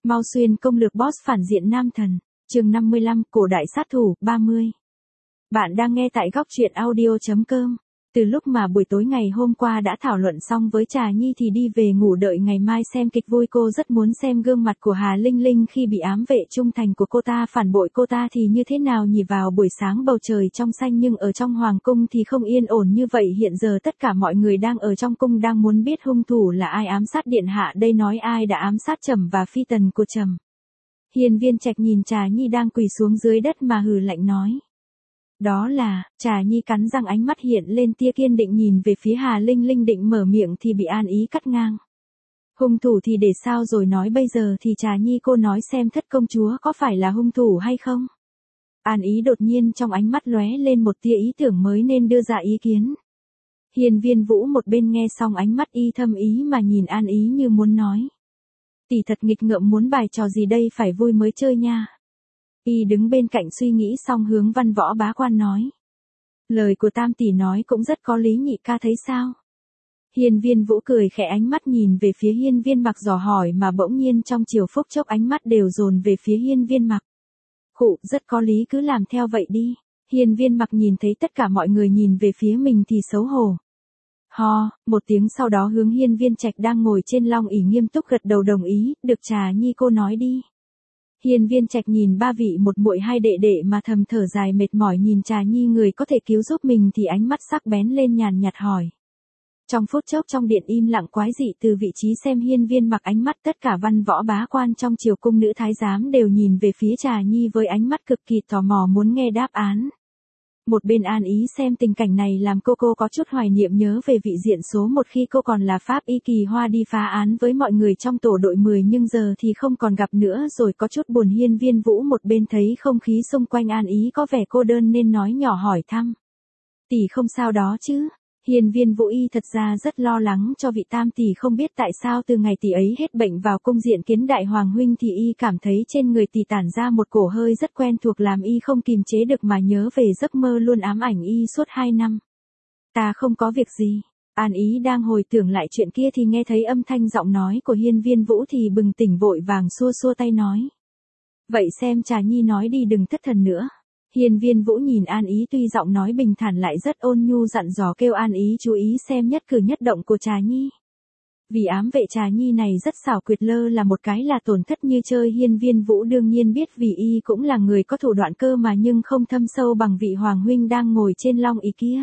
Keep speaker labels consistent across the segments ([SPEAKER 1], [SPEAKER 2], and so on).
[SPEAKER 1] Mao Xuyên công lược boss phản diện nam thần, chương 55, cổ đại sát thủ, 30. Bạn đang nghe tại góc truyện audio.com. Từ lúc mà buổi tối ngày hôm qua đã thảo luận xong với Trà Nhi thì đi về ngủ đợi ngày mai xem kịch vui. Cô rất muốn xem gương mặt của Hà Linh Linh khi bị ám vệ trung thành của cô ta phản bội cô ta thì như thế nào nhỉ. Vào buổi sáng bầu trời trong xanh nhưng ở trong hoàng cung thì không yên ổn như vậy. Hiện giờ tất cả mọi người đang ở trong cung đang muốn biết hung thủ là ai ám sát điện hạ đây, nói ai đã ám sát Trầm và phi tần của Trầm. Hiên Viên Trạch nhìn Trà Nhi đang quỳ xuống dưới đất mà hừ lạnh nói. Đó là, Trà Nhi cắn răng, ánh mắt hiện lên tia kiên định nhìn về phía Hà Linh Linh định mở miệng thì bị An Ý cắt ngang. Hung thủ thì để sao rồi nói, bây giờ thì Trà Nhi cô nói xem thất công chúa có phải là hung thủ hay không? An Ý đột nhiên trong ánh mắt lóe lên một tia ý tưởng mới nên đưa ra ý kiến. Hiên Viên Vũ một bên nghe xong ánh mắt y thâm ý mà nhìn An Ý như muốn nói. Tỷ thật nghịch ngợm, muốn bài trò gì đây, phải vui mới chơi nha. Y đứng bên cạnh suy nghĩ xong hướng Văn Võ Bá Quan nói. Lời của Tam tỷ nói cũng rất có lý, nhị ca thấy sao? Hiên Viên Vũ cười khẽ, ánh mắt nhìn về phía Hiên Viên Mặc dò hỏi mà bỗng nhiên trong chiều phút chốc ánh mắt đều dồn về phía Hiên Viên Mặc. Khụ, rất có lý, cứ làm theo vậy đi. Hiên Viên Mặc nhìn thấy tất cả mọi người nhìn về phía mình thì xấu hổ. Ho, một tiếng sau đó hướng Hiên Viên Trạch đang ngồi trên long ỷ nghiêm túc gật đầu đồng ý, được Trà Nhi cô nói đi. Hiên Viên Trạch nhìn ba vị một muội hai đệ đệ mà thầm thở dài mệt mỏi, nhìn Trà Nhi người có thể cứu giúp mình thì ánh mắt sắc bén lên nhàn nhạt hỏi. Trong phút chốc trong điện im lặng quái dị, từ vị trí xem Hiên Viên Mặc ánh mắt tất cả văn võ bá quan trong triều cung nữ thái giám đều nhìn về phía Trà Nhi với ánh mắt cực kỳ tò mò muốn nghe đáp án. Một bên An Ý xem tình cảnh này làm cô có chút hoài niệm nhớ về vị diện số một khi cô còn là pháp y kỳ hoa đi phá án với mọi người trong tổ đội 10 nhưng giờ thì không còn gặp nữa rồi, có chút buồn. Hiên Viên Vũ một bên thấy không khí xung quanh An Ý có vẻ cô đơn nên nói nhỏ hỏi thăm. Tỷ không sao đó chứ? Hiên Viên Vũ y thật ra rất lo lắng cho vị Tam tỷ, không biết tại sao từ ngày tỷ ấy hết bệnh vào cung diện kiến đại hoàng huynh thì y cảm thấy trên người tỷ tản ra một cổ hơi rất quen thuộc làm y không kìm chế được mà nhớ về giấc mơ luôn ám ảnh y suốt 2 năm. Ta không có việc gì. An Ý đang hồi tưởng lại chuyện kia thì nghe thấy âm thanh giọng nói của Hiên Viên Vũ thì bừng tỉnh vội vàng xua xua tay nói. Vậy xem Trà Nhi nói đi, đừng thất thần nữa. Hiên Viên Vũ nhìn An Ý tuy giọng nói bình thản lại rất ôn nhu, dặn dò kêu An Ý chú ý xem nhất cử nhất động của Trà Nhi. Vì ám vệ Trà Nhi này rất xảo quyệt, lơ là một cái là tổn thất như chơi. Hiên Viên Vũ đương nhiên biết vì y cũng là người có thủ đoạn cơ mà, nhưng không thâm sâu bằng vị hoàng huynh đang ngồi trên long ý kia.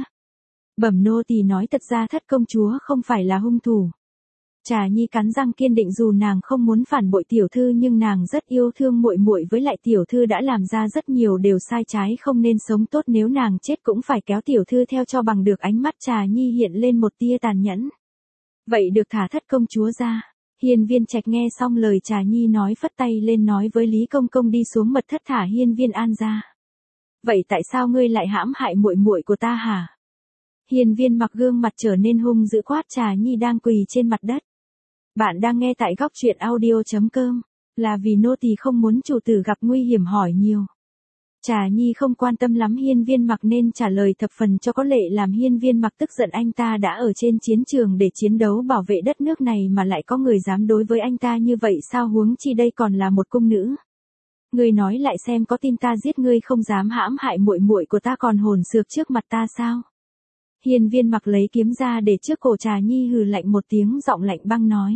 [SPEAKER 1] Bẩm nô tỳ nói thật ra thất công chúa không phải là hung thủ. Trà Nhi cắn răng kiên định, dù nàng không muốn phản bội tiểu thư nhưng nàng rất yêu thương muội muội, với lại tiểu thư đã làm ra rất nhiều điều sai trái không nên sống tốt, nếu nàng chết cũng phải kéo tiểu thư theo cho bằng được. Ánh mắt Trà Nhi hiện lên một tia tàn nhẫn. Vậy được, thả thất công chúa ra. Hiên Viên Trạch nghe xong lời Trà Nhi nói phất tay lên nói với Lý Công Công đi xuống mật thất thả Hiên Viên An ra. Vậy tại sao ngươi lại hãm hại muội muội của ta hả? Hiên Viên Mặc gương mặt trở nên hung dữ quát Trà Nhi đang quỳ trên mặt đất. Bạn đang nghe tại góc truyện audio.com. Là vì nô tỳ không muốn chủ tử gặp nguy hiểm, hỏi nhiều. Trà Nhi không quan tâm lắm Hiên Viên Mặc nên trả lời thập phần cho có lệ làm Hiên Viên Mặc tức giận. Anh ta đã ở trên chiến trường để chiến đấu bảo vệ đất nước này mà lại có người dám đối với anh ta như vậy sao, huống chi đây còn là một cung nữ. Ngươi nói lại xem, có tin ta giết ngươi không dám hãm hại muội muội của ta còn hồn xược trước mặt ta sao? Hiên Viên Mặc lấy kiếm ra để trước cổ Trà Nhi hừ lạnh một tiếng, giọng lạnh băng nói.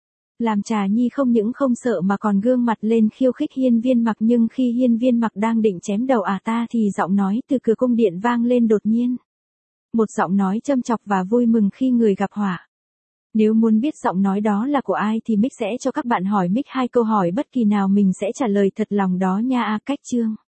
[SPEAKER 1] Làm Trà Nhi không những không sợ mà còn gương mặt lên khiêu khích Hiên Viên Mặc, nhưng khi Hiên Viên Mặc đang định chém đầu ta thì giọng nói từ cửa cung điện vang lên đột nhiên. Một giọng nói châm chọc và vui mừng khi người gặp họa. Nếu muốn biết giọng nói đó là của ai thì Mick sẽ cho các bạn hỏi Mick 2 câu hỏi bất kỳ nào mình sẽ trả lời thật lòng đó nha. Cách chương